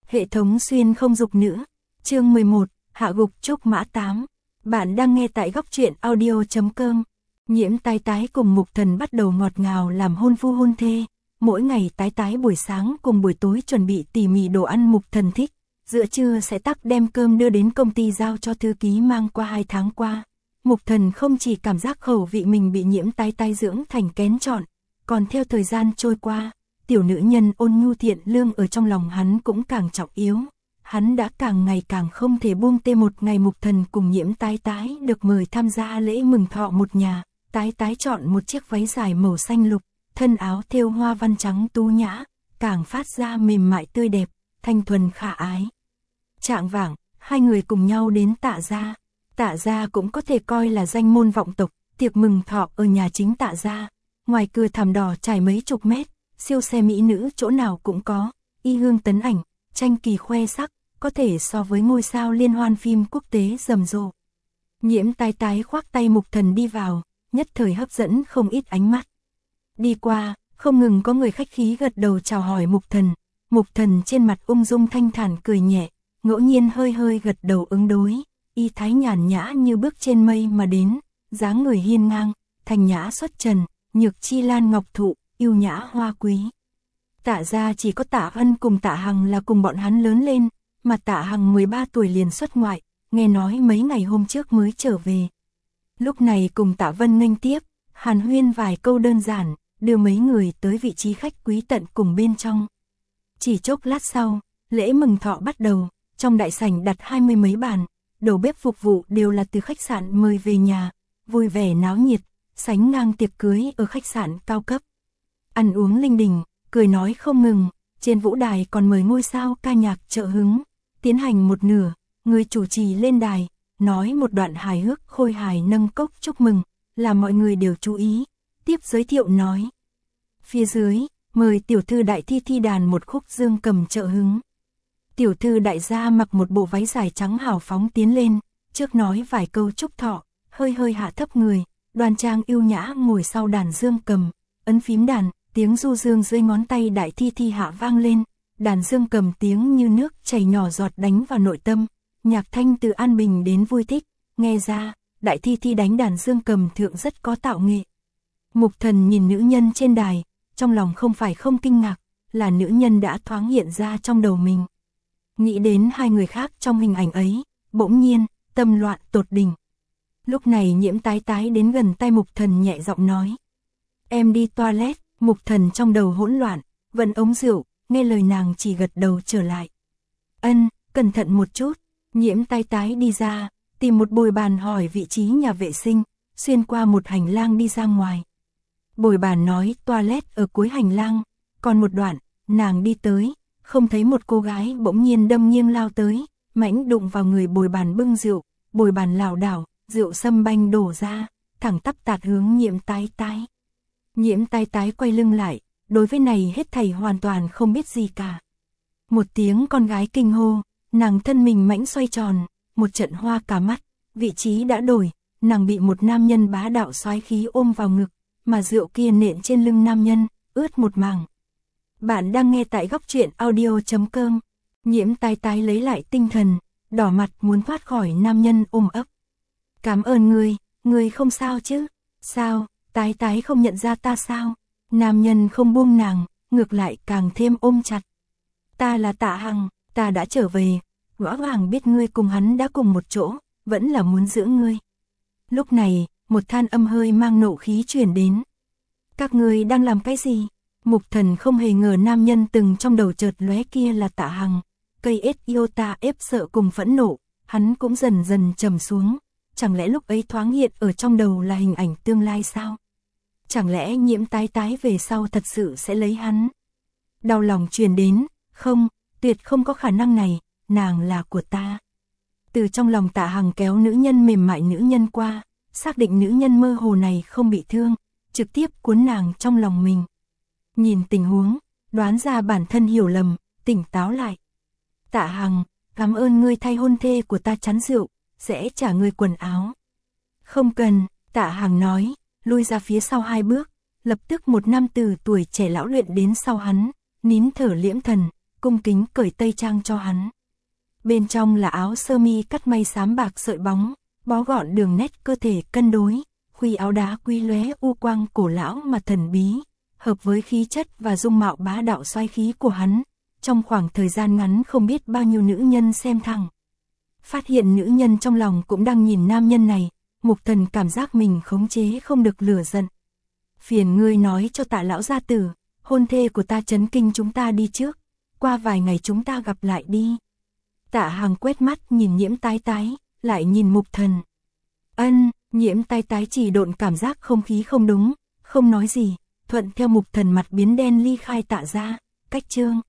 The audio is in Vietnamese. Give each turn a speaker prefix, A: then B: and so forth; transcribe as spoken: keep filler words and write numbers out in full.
A: Hệ thống xuyên không dục nữ. Chương mười một, hạ gục trúc mã tám. Bạn đang nghe tại góc truyện audio chấm com. Nhiễm Tái Tái cùng Mục Thần bắt đầu ngọt ngào làm hôn phu hôn thê. Mỗi ngày Tái Tái buổi sáng cùng buổi tối chuẩn bị tỉ mỉ đồ ăn Mục Thần thích. Giữa trưa sẽ tắc đem cơm đưa đến công ty giao cho thư ký mang qua hai tháng qua. Mục Thần không chỉ cảm giác khẩu vị mình bị Nhiễm Tái Tái dưỡng thành kén chọn, còn theo thời gian trôi qua, tiểu nữ nhân ôn nhu thiện lương ở trong lòng hắn cũng càng trọng yếu. Hắn đã càng ngày càng không thể buông tê. Một ngày Mục Thần cùng Nhiễm Tái Tái được mời tham gia lễ mừng thọ một nhà. Tái Tái chọn một chiếc váy dài màu xanh lục, thân áo thêu hoa văn trắng tú nhã, càng phát ra mềm mại tươi đẹp, thanh thuần khả ái. Trạng vạng, hai người cùng nhau đến Tạ gia. Tạ gia cũng có thể coi là danh môn vọng tộc, tiệc mừng thọ ở nhà chính Tạ gia. Ngoài cửa thảm đỏ trải mấy chục mét, siêu xe mỹ nữ chỗ nào cũng có, y hương tấn ảnh, tranh kỳ khoe sắc, có thể so với ngôi sao liên hoan phim quốc tế rầm rộ. Nhiễm Tái Tái khoác tay Mục Thần đi vào, nhất thời hấp dẫn không ít ánh mắt. Đi qua, không ngừng có người khách khí gật đầu chào hỏi Mục Thần. Mục Thần trên mặt ung dung thanh thản cười nhẹ, ngẫu nhiên hơi hơi gật đầu ứng đối, y thái nhàn nhã như bước trên mây mà đến, dáng người hiên ngang, thanh nhã xuất trần, nhược chi lan ngọc thụ, yêu nhã hoa quý. Tạ gia chỉ có Tạ Ân cùng Tạ Hằng là cùng bọn hắn lớn lên, mà Tạ Hằng mười ba tuổi liền xuất ngoại, nghe nói mấy ngày hôm trước mới trở về. Lúc này cùng Tạ Vân nghênh tiếp, hàn huyên vài câu đơn giản, đưa mấy người tới vị trí khách quý tận cùng bên trong. Chỉ chốc lát sau, lễ mừng thọ bắt đầu, trong đại sảnh đặt hai mươi mấy bàn, đầu bếp phục vụ đều là từ khách sạn mời về nhà, vui vẻ náo nhiệt, sánh ngang tiệc cưới ở khách sạn cao cấp. Ăn uống linh đình, cười nói không ngừng, trên vũ đài còn mời ngôi sao ca nhạc trợ hứng. Tiến hành một nửa, người chủ trì lên đài, nói một đoạn hài hước khôi hài nâng cốc chúc mừng, làm mọi người đều chú ý. Tiếp giới thiệu nói, phía dưới, mời tiểu thư Đại Thi thi đàn một khúc dương cầm trợ hứng. Tiểu thư Đại gia mặc một bộ váy dài trắng hào phóng tiến lên, trước nói vài câu chúc thọ, hơi hơi hạ thấp người, đoan trang yêu nhã ngồi sau đàn dương cầm, ấn phím đàn, tiếng du dương dưới ngón tay Đại Thi thi hạ vang lên, đàn dương cầm tiếng như nước chảy nhỏ giọt đánh vào nội tâm, nhạc thanh từ an bình đến vui thích, nghe ra, Đại Thi thi đánh đàn dương cầm thượng rất có tạo nghệ. Mục Thần nhìn nữ nhân trên đài, trong lòng không phải không kinh ngạc, là nữ nhân đã thoáng hiện ra trong đầu mình. Nghĩ đến hai người khác trong hình ảnh ấy, bỗng nhiên, tâm loạn tột đỉnh. Lúc này Nhiễm Tái Tái đến gần tay Mục Thần nhẹ giọng nói, em đi toilet. Mục Thần trong đầu hỗn loạn, vẫn ống rượu, nghe lời nàng chỉ gật đầu trở lại. Ân, cẩn thận một chút. Nhiễm Tái Tái đi ra, tìm một bồi bàn hỏi vị trí nhà vệ sinh, xuyên qua một hành lang đi ra ngoài. Bồi bàn nói toilet ở cuối hành lang, còn một đoạn, nàng đi tới, không thấy một cô gái bỗng nhiên đâm nghiêng lao tới, mãnh đụng vào người bồi bàn bưng rượu, bồi bàn lảo đảo, rượu sâm banh đổ ra, thẳng tắp tạt hướng Nhiễm Tái Tái. Nhiễm Tái Tái quay lưng lại, đối với này hết thảy hoàn toàn không biết gì cả. Một tiếng con gái kinh hô, nàng thân mình mãnh xoay tròn, một trận hoa cả mắt, vị trí đã đổi, nàng bị một nam nhân bá đạo soái khí ôm vào ngực, mà rượu kia nện trên lưng nam nhân, ướt một mảng. Bạn đang nghe tại góc truyện audio chấm com. Nhiễm Tái Tái lấy lại tinh thần, đỏ mặt muốn thoát khỏi nam nhân ôm ấp. Cảm ơn ngươi, ngươi không sao chứ? Sao? Tái Tái không nhận ra ta sao? Nam nhân không buông nàng, ngược lại càng thêm ôm chặt. Ta là Tạ Hằng, ta đã trở về, rõ ràng biết ngươi cùng hắn đã cùng một chỗ, vẫn là muốn giữ ngươi. Lúc này, một than âm hơi mang nộ khí truyền đến. Các ngươi đang làm cái gì? Mục Thần không hề ngờ nam nhân từng trong đầu chợt lóe kia là Tạ Hằng. Cây ết yêu ta ép sợ cùng phẫn nộ, hắn cũng dần dần trầm xuống. Chẳng lẽ lúc ấy thoáng hiện ở trong đầu là hình ảnh tương lai sao? Chẳng lẽ Nhiễm Tái Tái về sau thật sự sẽ lấy hắn? Đau lòng truyền đến, không, tuyệt không có khả năng này, nàng là của ta. Từ trong lòng Tạ Hằng kéo nữ nhân mềm mại nữ nhân qua, xác định nữ nhân mơ hồ này không bị thương, trực tiếp cuốn nàng trong lòng mình. Nhìn tình huống, đoán ra bản thân hiểu lầm, tỉnh táo lại. Tạ Hằng, cảm ơn ngươi thay hôn thê của ta chắn rượu, sẽ trả ngươi quần áo. Không cần, Tạ Hằng nói, lui ra phía sau hai bước, lập tức một nam tử tuổi trẻ lão luyện đến sau hắn, nín thở liễm thần, cung kính cởi tây trang cho hắn. Bên trong là áo sơ mi cắt may xám bạc sợi bóng, bó gọn đường nét cơ thể cân đối, khuy áo đá quý lóe u quang cổ lão mà thần bí, hợp với khí chất và dung mạo bá đạo xoáy khí của hắn. Trong khoảng thời gian ngắn không biết bao nhiêu nữ nhân xem thẳng. Phát hiện nữ nhân trong lòng cũng đang nhìn nam nhân này, Mục Thần cảm giác mình khống chế không được lửa giận. Phiền ngươi nói cho Tạ lão gia tử, hôn thê của ta chấn kinh chúng ta đi trước, qua vài ngày chúng ta gặp lại đi. Tạ Hằng quét mắt nhìn Nhiễm Tái Tái, lại nhìn Mục Thần. Ân, Nhiễm Tái Tái chỉ độn cảm giác không khí không đúng, không nói gì, thuận theo Mục Thần mặt biến đen ly khai Tạ ra, cách chương.